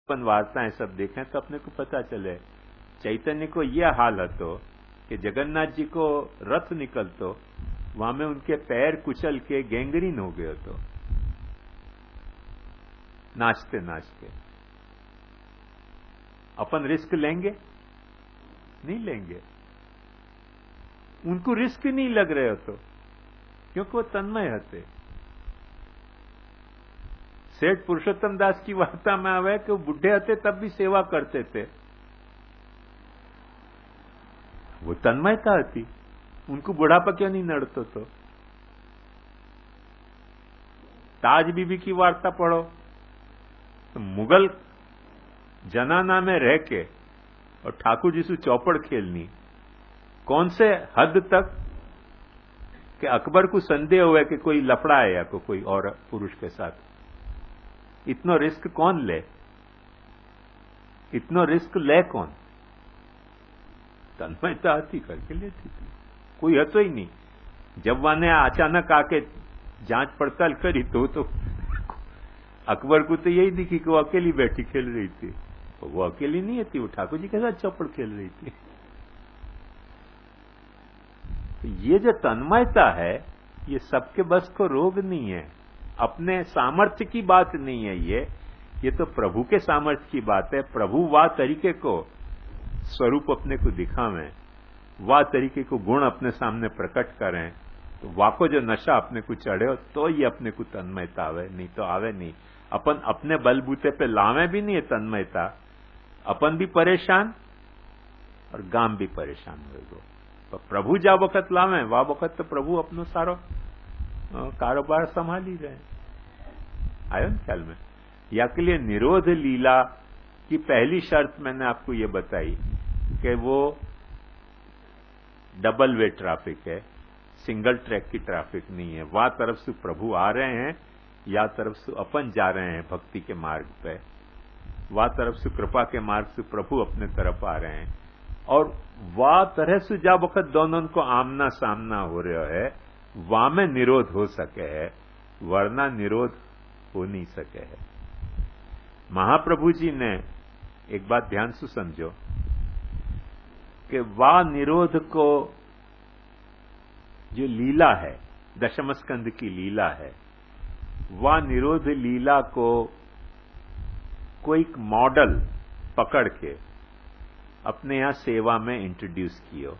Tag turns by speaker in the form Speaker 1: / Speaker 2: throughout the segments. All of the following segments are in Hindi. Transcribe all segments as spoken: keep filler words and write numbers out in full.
Speaker 1: अपन वार्ताएं सब देखें तो अपने को पता चले चैतन्य को यह हाल हतो कि जगन्नाथ जी को रथ निकलतो वहां में उनके पैर कुचल के गैंग्रीन हो गए तो नाचते नाचते। अपन रिस्क लेंगे? नहीं लेंगे। उनको रिस्क नहीं लग रहे हो तो क्योंकि वो तन्मय हते। सेठ पुरुषोत्तम दास की वार्ता में आवे कि वो बुढ़े हते तब भी सेवा करते थे। वो तन्मयता थी, उनको बुढ़ापा क्यों नहीं नड़तो तो। ताज बीबी की वार्ता पढ़ो तो मुगल जनाना में रह के और ठाकुर जी से चौपड़ खेलनी, कौन से हद तक कि अकबर को संदेह हुआ कि कोई लफड़ा है या को कोई और पुरुष के साथ। इतना रिस्क कौन ले? इतना रिस्क ले कौन? तन्मयता आती करके लेती थी, कोई हतो ही नहीं। जब वाने अचानक आके जांच पड़ताल करी तो तो अकबर को तो यही दिखी कि वो अकेली बैठी खेल रही थी। तो वो अकेली नहीं थी, वो ठाकुर जी के साथ चौपड़ खेल रही थी। तो ये जो तन्मयता है ये सबके बस को रोग नहीं है, अपने सामर्थ्य की बात नहीं है। ये ये तो प्रभु के सामर्थ्य की बात है। प्रभु वाह तरीके को स्वरूप अपने को दिखावें, वाह तरीके को गुण अपने सामने प्रकट करें, तो वाह को जो नशा अपने को चढ़े हो तो ये अपने को तन्मयता आवे, नहीं तो आवे नहीं। अपन अपने बलबूते पे लावे भी नहीं है तन्मयता, अपन भी परेशान और गांव भी परेशान हो। तो प्रभु जा वक्त लावे वाह वक्त तो प्रभु अपनो सारो कारोबार संभाली रहे। आयो न ख्याल में? या के लिए निरोध लीला की पहली शर्त मैंने आपको ये बताई कि वो डबल वे ट्रैफिक है, सिंगल ट्रैक की ट्रैफिक नहीं है। वहां तरफ से प्रभु आ रहे हैं या तरफ से अपन जा रहे हैं भक्ति के मार्ग पे, वहां तरफ से कृपा के मार्ग से प्रभु अपने तरफ आ रहे हैं। और वह तरह से जब वक्त दोनों को आमना सामना हो रहा है वहां में निरोध हो सके है, वरना निरोध हो नहीं सके है। महाप्रभु जी ने एक बात ध्यान से समझो कि वह निरोध को जो लीला है, दशम स्कंद की लीला है, वह निरोध लीला को कोई मॉडल पकड़ के अपने यहां सेवा में इंट्रोड्यूस कियो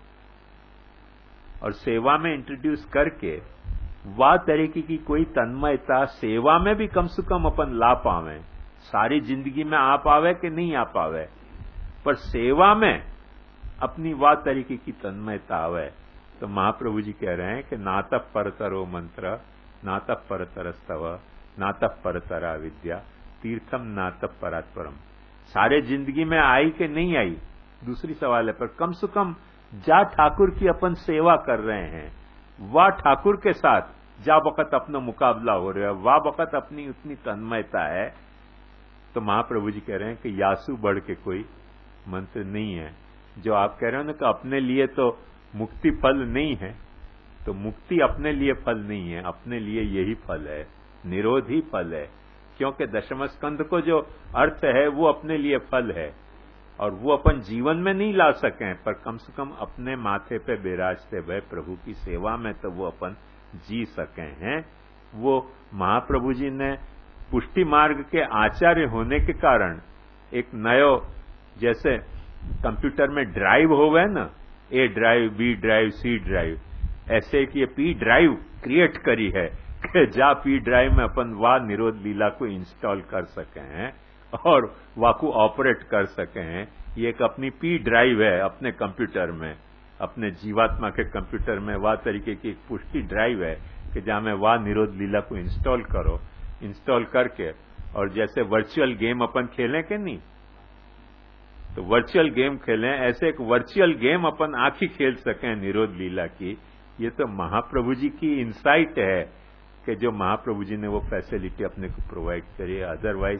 Speaker 1: और सेवा में इंट्रोड्यूस करके वह तरीके की कोई तन्मयता सेवा में भी कम से कम अपन ला पावे। सारी जिंदगी में आ पावे कि नहीं आ पावे, पर सेवा में अपनी वह तरीके की तन्मयता आवे। तो महाप्रभु जी कह रहे हैं कि नातः परतरो मंत्र, नातः परतर स्तव, नातः परतरा विद्या, तीर्थम नातः परात्परम। सारे जिंदगी में आई कि नहीं आई दूसरी सवाल है, पर कम से कम जा ठाकुर की अपन सेवा कर रहे हैं, वाह ठाकुर के साथ जा वक्त अपना मुकाबला हो रहा है, वाह वक्त अपनी उतनी तन्मयता है। तो महाप्रभु जी कह रहे हैं कि यासु बढ़ के कोई मंत्र नहीं है। जो आप कह रहे हो ना कि अपने लिए तो मुक्ति फल नहीं है, तो मुक्ति अपने लिए फल नहीं है, अपने लिए यही फल है, निरोध ही फल है। क्योंकि दशम स्कंद को जो अर्थ है वो अपने लिए फल है और वो अपन जीवन में नहीं ला सके, पर कम से कम अपने माथे पे बिराजते हुए प्रभु की सेवा में तो वो अपन जी सके हैं। वो महाप्रभु जी ने पुष्टि मार्ग के आचार्य होने के कारण एक नयो, जैसे कंप्यूटर में ड्राइव हो गए ना, A drive, B drive, C drive, ऐसे कि ये पी ड्राइव क्रिएट करी है कि जा पी ड्राइव में अपन वाह निरोध लीला को इंस्टॉल कर सके हैं और वाकू ऑपरेट कर सके हैं। ये एक अपनी पी ड्राइव है अपने कंप्यूटर में, अपने जीवात्मा के कंप्यूटर में वह तरीके की एक पुष्टि ड्राइव है कि जहां में वाह निरोध लीला को इंस्टॉल करो, इंस्टॉल करके और जैसे वर्चुअल गेम अपन खेलें कि नहीं, तो वर्चुअल गेम खेलें, ऐसे एक वर्चुअल गेम अपन आखी खेल सकें निरोध लीला की। ये तो महाप्रभु जी की इंसाइट है कि जो महाप्रभु जी ने वो फैसिलिटी अपने को प्रोवाइड करी है। अदरवाइज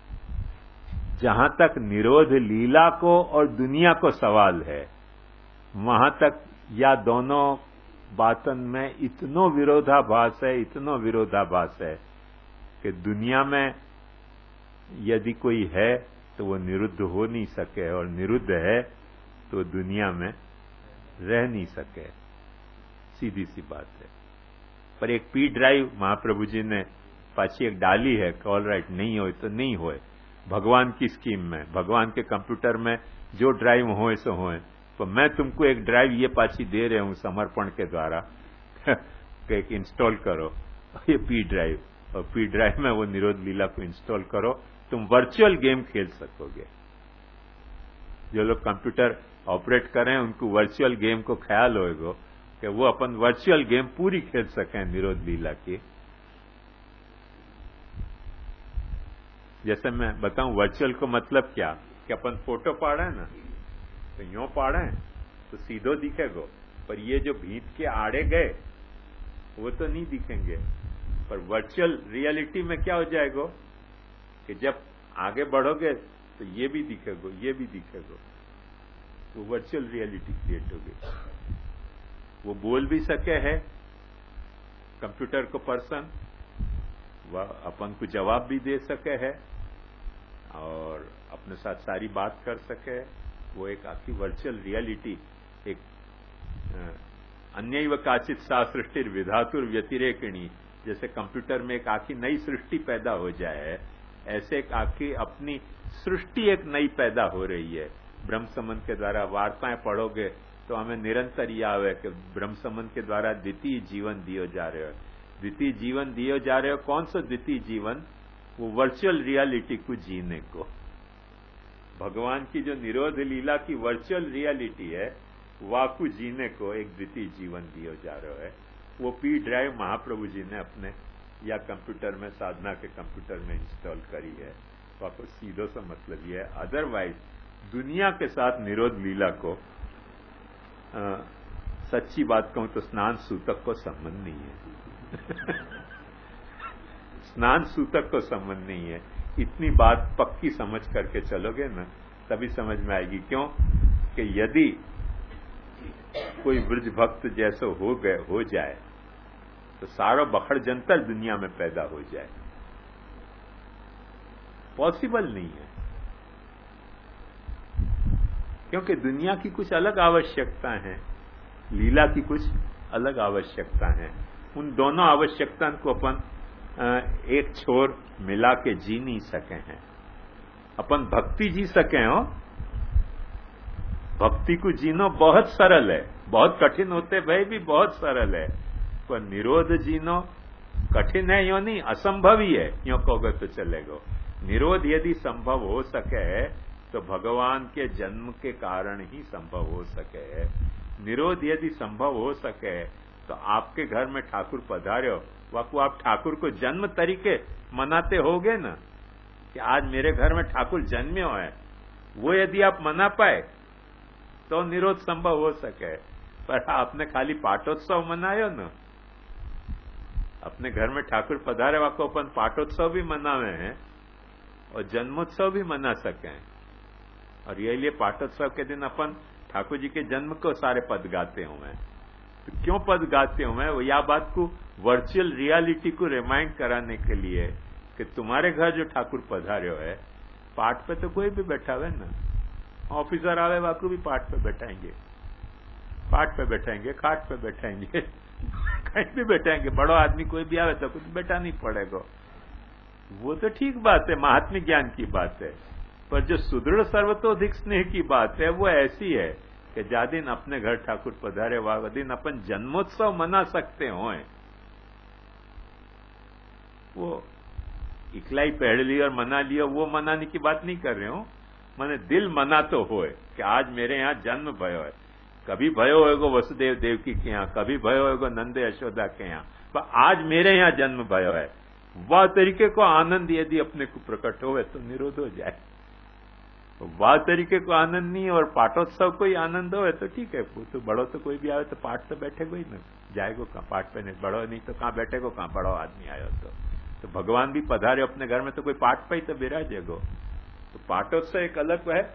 Speaker 1: जहां तक निरोध लीला को और दुनिया को सवाल है, वहां तक या दोनों बातन में इतनो विरोधाभास है, इतनो विरोधाभास है कि दुनिया में यदि कोई है तो वो निरुद्ध हो नहीं सके, और निरुद्ध है तो दुनिया में रह नहीं सके। सीधी सी बात है। पर एक पी ड्राइव महाप्रभु जी ने पाची एक डाली है, ऑल राइट नहीं हो तो नहीं होए, भगवान की स्कीम में, भगवान के कंप्यूटर में जो ड्राइव होए सो होए। तो मैं तुमको एक ड्राइव ये पाची दे रहे हूं समर्पण के द्वारा कि एक इंस्टॉल करो ये पी ड्राइव, और पी ड्राइव में वो निरोध लीला को इंस्टॉल करो, तुम वर्चुअल गेम खेल सकोगे। जो लोग कंप्यूटर ऑपरेट करें उनको वर्चुअल गेम को ख्याल होएगा कि वो अपन वर्चुअल गेम पूरी खेल सकें निरोध लीला की। जैसे मैं बताऊं वर्चुअल को मतलब क्या, कि अपन फोटो पाड़े ना तो यूं पाड़े तो सीधो दिखेगो, पर ये जो भीत के आड़े गए वो तो नहीं दिखेंगे। पर वर्चुअल रियलिटी में क्या हो जाएगा कि जब आगे बढ़ोगे तो ये भी दिखेगो, ये भी दिखेगो, तो वर्चुअल रियलिटी क्रिएट होगी। वो बोल भी सके है कंप्यूटर को पर्सन, वह अपन को जवाब भी दे सके है और अपने साथ सारी बात कर सके। वो एक आखी वर्चुअल रियलिटी, एक अन्यैव काचित सा सृष्टि विधातुर व्यतिरेकिणी, जैसे कंप्यूटर में एक आखी नई सृष्टि पैदा हो जाए, ऐसे एक आखी अपनी सृष्टि एक नई पैदा हो रही है। ब्रह्म संबंध के द्वारा वार्ताएं पढ़ोगे तो हमें निरंतर यह आवे कि ब्रह्म संबंध के द्वारा द्वितीय जीवन दियो जा रहे हो, द्वितीय जीवन दियो जा रहे हो। कौन सा द्वितीय जीवन? वो वर्चुअल रियलिटी को जीने को। भगवान की जो निरोध लीला की वर्चुअल रियलिटी है वाकु जीने को एक द्वितीय जीवन दियो जा रहा है। वो पी ड्राइव महाप्रभु जी ने अपने या कंप्यूटर में, साधना के कंप्यूटर में इंस्टॉल करी है। वाको सीधो सा मतलब ये है। अदरवाइज दुनिया के साथ निरोध लीला को आ, सच्ची बात कहूं तो स्नान सूतक को संबंध नहीं है स्नान सूतक को संबंध नहीं है। इतनी बात पक्की समझ करके चलोगे ना तभी समझ में आएगी। क्यों कि यदि कोई ब्रज भक्त जैसे हो गए हो जाए तो सारा बखड़ जंतर दुनिया में पैदा हो जाए, पॉसिबल नहीं है। क्योंकि दुनिया की कुछ अलग आवश्यकता है, लीला की कुछ अलग आवश्यकता है। उन दोनों आवश्यकता को अपन एक छोर मिला के जी नहीं सके हैं। अपन भक्ति जी सके हो, भक्ति को जीनो बहुत सरल है, बहुत कठिन होते भाई भी बहुत सरल है। पर निरोध जीनो कठिन है यो नहीं, असंभव ही है यो कहोगे तो चलेगा। निरोध यदि संभव हो सके तो भगवान के जन्म के कारण ही संभव हो सके। निरोध यदि संभव हो सके तो आपके घर में ठाकुर पधार्यो, वाकू आप ठाकुर को जन्म तरीके मनाते होगे ना कि आज मेरे घर में ठाकुर जन्म्यो है, वो यदि आप मना पाए तो निरोध संभव हो सके। पर आपने खाली पाठोत्सव मनायो ना, अपने घर में ठाकुर पधारे वाको अपन पाठोत्सव भी मनावे हैं और जन्मोत्सव भी मना सके। और यही लिए पाठोत्सव के दिन अपन ठाकुर जी के जन्म को सारे पद गाते हुए। तो क्यों पद गाते हुए? वो या बात को वर्चुअल रियलिटी को रिमाइंड कराने के लिए कि तुम्हारे घर जो ठाकुर पधार्यो है, पाठ पे तो कोई भी बैठा हुआ ना, ऑफिसर आवे वाकू भी पाठ पे बैठाएंगे, पाठ पे बैठाएंगे, खाट पे बैठाएंगे कहीं भी बैठाएंगे। बड़ो आदमी कोई भी आवे तो कुछ बैठा नहीं पड़ेगा। वो तो ठीक बात है, महात्म्य ज्ञान की बात है। पर जो सुदृढ़ सर्वतोधिक स्नेह की बात है वो ऐसी है कि जा दिन अपने घर ठाकुर पधारे वह दिन अपन जन्मोत्सव मना सकते हो। वो इकलाई पहड़ ली और मना लिया, वो मनाने की बात नहीं कर रहे हो। मैंने दिल मना तो होए कि आज मेरे यहाँ जन्म भयो है। कभी भयो होएगो वसुदेव देवकी के यहाँ, कभी भयो होएगो नंद यशोदा के यहाँ, पर आज मेरे यहाँ जन्म भयो है। वह तरीके को आनंद यदि अपने को प्रकट हो तो निरोध हो जाए। वह तरीके को आनंद नहीं और पाठोत्सव को ही आनंद हो तो ठीक है। तो बड़ो तो कोई भी आवे तो पाठ तो बैठेगो ही ना, जाएगो कहाँ पाठ पे, नहीं बड़ो नहीं तो कहाँ बैठेगो, कहाँ बड़ो आदमी आयो तो तो भगवान भी पधारे अपने घर में तो कोई पाठ पे ही तो बिराजेगो। तो पाठोत्सव एक अलग है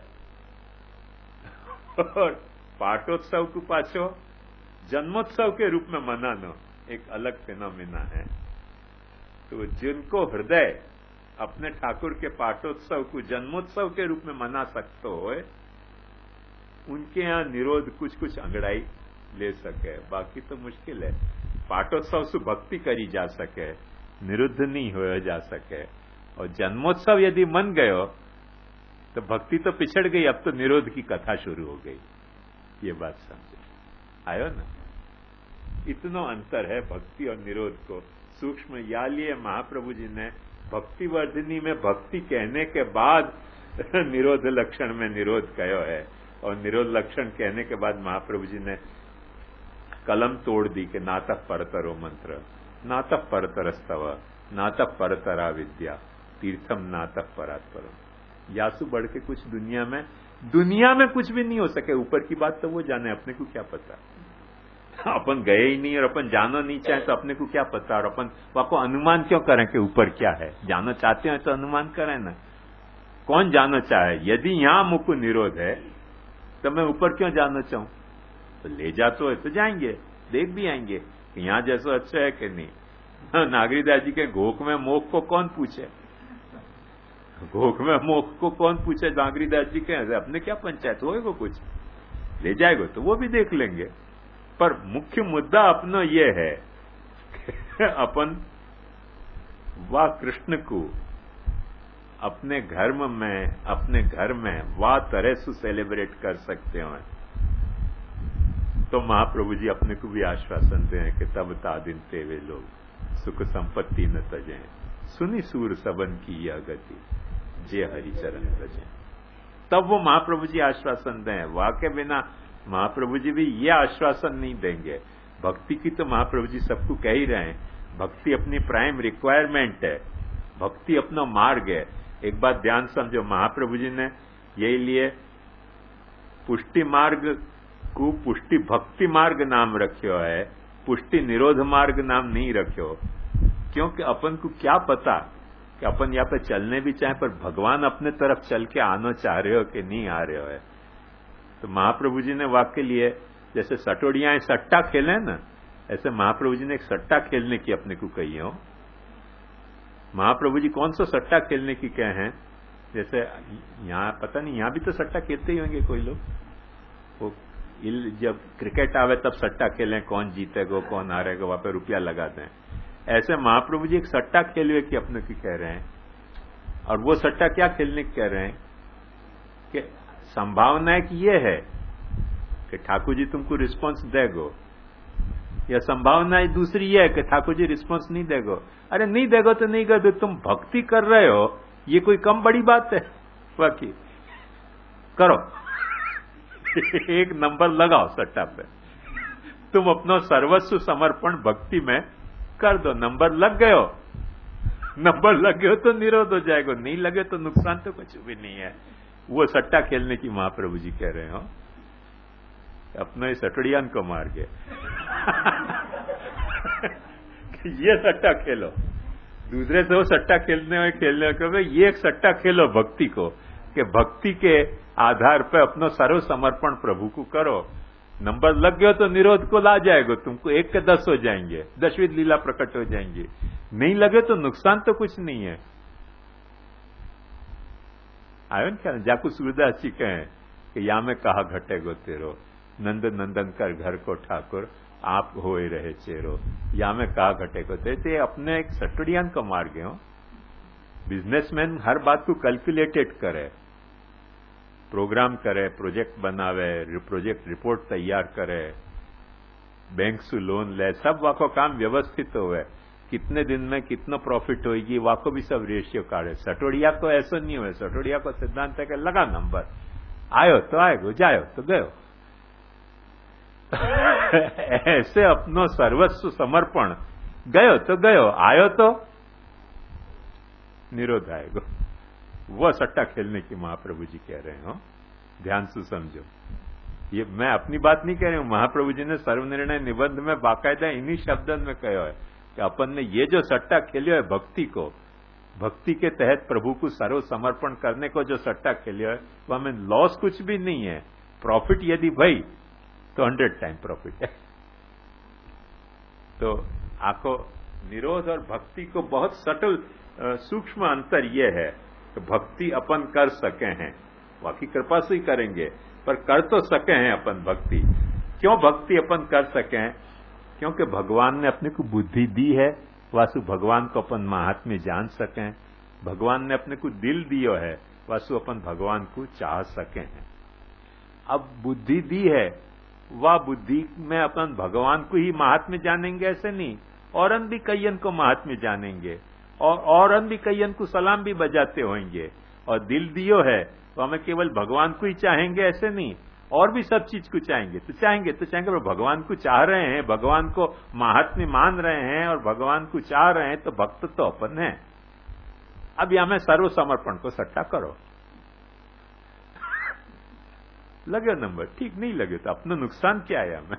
Speaker 1: और पाठोत्सव को पाछो जन्मोत्सव के रूप में मनाना एक अलग फिनोमिना है। तो जिनको हृदय अपने ठाकुर के पाठोत्सव को जन्मोत्सव के रूप में मना सकते हो, उनके यहां निरोध कुछ कुछ अंगड़ाई ले सके, बाकी तो मुश्किल है। पाठोत्सव से भक्ति करी जा सके, निरुद्ध नहीं हो जा सके। और जन्मोत्सव यदि मन गयो तो भक्ति तो पिछड़ गई, अब तो निरोध की कथा शुरू हो गई। ये बात समझे, आयो ना? इतना अंतर है भक्ति और निरोध को सूक्ष्म। या लिए महाप्रभु जी ने भक्ति वर्धिनी में भक्ति कहने के बाद निरोध लक्षण में निरोध कहो है, और निरोध लक्षण कहने के बाद महाप्रभु जी ने कलम तोड़ दी कि नातः परतरो मंत्र, नातः परतरस्तव, नातः परतरा विद्या, तीर्थम नातः परात्परम। यासु बढ़ के कुछ दुनिया में दुनिया में कुछ भी नहीं हो सके। ऊपर की बात तो वो जाने, अपने को क्या पता। अपन गए ही नहीं और अपन जाना नहीं चाहे तो अपने को क्या पता। और अपन वाको अनुमान क्यों करें कि ऊपर क्या है? जाना चाहते हैं तो अनुमान करें ना। कौन जाना चाहे? यदि यहां मुख निरोध है तो मैं ऊपर क्यों जाना चाहूं? तो ले जा तो है तो जाएंगे, देख भी आएंगे कि यहां जैसा अच्छा है कि नहीं। नागरीदास जी के घोक में मोख को कौन पूछे? घोक में मोख को कौन पूछे? नागरीदास जी के अपने क्या पंचायत होएगा? कुछ ले जाएगा तो वो भी देख लेंगे। पर मुख्य मुद्दा अपना ये है कि अपन वाह कृष्ण को अपने धर्म में, अपने घर में वाह तरह से सेलिब्रेट कर सकते हो। तो महाप्रभु जी अपने को भी आश्वासन दे कि तब तादिन तेवे लोग सुख संपत्ति न तजे, सुनी सूर सबन की यह गति, जे हरिचरण तजे। तब वो महाप्रभु जी आश्वासन दें। वाह के बिना महाप्रभु जी भी ये आश्वासन नहीं देंगे। भक्ति की तो महाप्रभु जी सबको कह ही रहे हैं। भक्ति अपनी प्राइम रिक्वायरमेंट है, भक्ति अपना मार्ग है। एक बात ध्यान समझो, महाप्रभु जी ने यही लिए पुष्टि मार्ग को पुष्टि भक्ति मार्ग नाम रखियो है, पुष्टि निरोध मार्ग नाम नहीं रखियो। क्योंकि अपन को क्या पता कि अपन यहाँ पे चलने भी चाहे पर भगवान अपने तरफ चल के आना चाह रहे हो कि नहीं आ रहे हो है। तो महाप्रभु जी ने वाक्य लिए, जैसे सटोड़ियां सट्टा खेले ना, ऐसे महाप्रभु जी ने एक सट्टा खेलने की अपने को कही हो। महाप्रभु जी कौन सा सट्टा खेलने की कहे हैं? जैसे यहाँ पता नहीं, यहाँ भी तो सट्टा खेलते ही होंगे कोई लोग। वो जब क्रिकेट आवे तब सट्टा खेलें, कौन जीतेगा कौन हारेगा, वहां पे रुपया लगा दें। ऐसे महाप्रभु जी एक सट्टा खेलवे की अपने की कह रहे हैं। और वो सट्टा क्या खेलने की कह रहे हैं कि संभावना एक ये है कि ठाकुर जी तुमको रिस्पांस देगो, या संभावना दूसरी ये है कि ठाकुर जी रिस्पांस नहीं देगो। अरे नहीं देगो तो नहीं कर, तुम भक्ति कर रहे हो, ये कोई कम बड़ी बात है? बाकी करो एक नंबर लगाओ सट्टा पे, तुम अपना सर्वस्व समर्पण भक्ति में कर दो। नंबर लग गयो, नंबर लग गयो तो निरोध हो जाएगा, नहीं लगे तो नुकसान तो कुछ भी नहीं है। वो सट्टा खेलने की महाप्रभु जी कह रहे हो। अपना इस सटड़ियान को मार के ये सट्टा खेलो, दूसरे से वो सट्टा खेलने में खेलने को, ये एक सट्टा खेलो भक्ति को, कि भक्ति के आधार पर अपना सर्व समर्पण प्रभु को करो। नंबर लग गया तो निरोध को ला जाएगा, तुमको एक के दस हो जाएंगे, दसवीं लीला प्रकट हो जाएंगी। नहीं लगे तो नुकसान तो कुछ नहीं है। आयो न क्या? जाकू सूरदास जी कहें कि या में कहा घटेगो तेरो, नंद नंदन कर घर को ठाकुर, आप होए रहे चेरो, या में कहा घटेगो तेरे। अपने एक सटड़ियान का मार्ग हो। बिजनेसमैन हर बात को कैलकुलेटेड करे, प्रोग्राम करे, प्रोजेक्ट बनावे, प्रोजेक्ट रिपोर्ट तैयार करे, बैंक से लोन ले, सब वाको काम व्यवस्थित होवे। कितने दिन में कितना प्रॉफिट होगी वाको भी सब रेशियो काढ़े। सटोड़िया को ऐसा नहीं हुए। सटोड़िया को सिद्धांत है कि लगा नंबर, आयो तो आएगो, जायो तो गयो। ऐसे अपनो सर्वस्व समर्पण, गयो तो गयो, आयो तो निरोध आएगो। वो सट्टा खेलने की महाप्रभु जी कह रहे हो, ध्यान से समझो। ये मैं अपनी बात नहीं कह रही हूं, महाप्रभु जी ने सर्वनिर्णय निबंध में बाकायदा इन्हीं शब्दों में कहा है कि अपन ने ये जो सट्टा खेलियो है भक्ति को, भक्ति के तहत प्रभु को सर्व समर्पण करने को जो सट्टा खेलियो है, वो हमें लॉस कुछ भी नहीं है। प्रॉफिट यदि भाई तो हंड्रेड टाइम प्रॉफिट है। तो आखो निरोध और भक्ति को बहुत सटल सूक्ष्म अंतर यह है कि भक्ति अपन कर सके हैं, बाकी कृपा से ही करेंगे, पर कर तो सके हैं अपन भक्ति। क्यों भक्ति अपन कर सके हैं? क्योंकि भगवान ने अपने को बुद्धि दी है, वासु भगवान को अपन महात्म्य में जान सकें। भगवान ने अपने को दिल दियो है, वासु अपन भगवान को चाह सके हैं। अब बुद्धि दी है, वह बुद्धि में अपन भगवान को ही महात्म्य जानेंगे ऐसे नहीं, औरन भी कईयन को महात्म्य जानेंगे, और औरन भी कईयन को सलाम भी बजाते होंगे। और दिल दियो है तो हमें केवल भगवान को ही चाहेंगे ऐसे नहीं, और भी सब चीज को चाहेंगे। तो चाहेंगे तो चाहेंगे, पर भगवान को चाह रहे हैं, भगवान को महात्म्य मान रहे हैं और भगवान को चाह रहे हैं, तो भक्त तो अपन है। अब यहां में सर्व समर्पण को सट्टा करो। लगे नंबर, ठीक नहीं लगे तो अपना नुकसान क्या है हमें?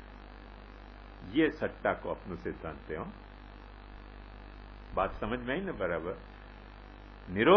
Speaker 1: ये सट्टा को अपनों से जानते हो। बात समझ में आई ना बराबर? निरोध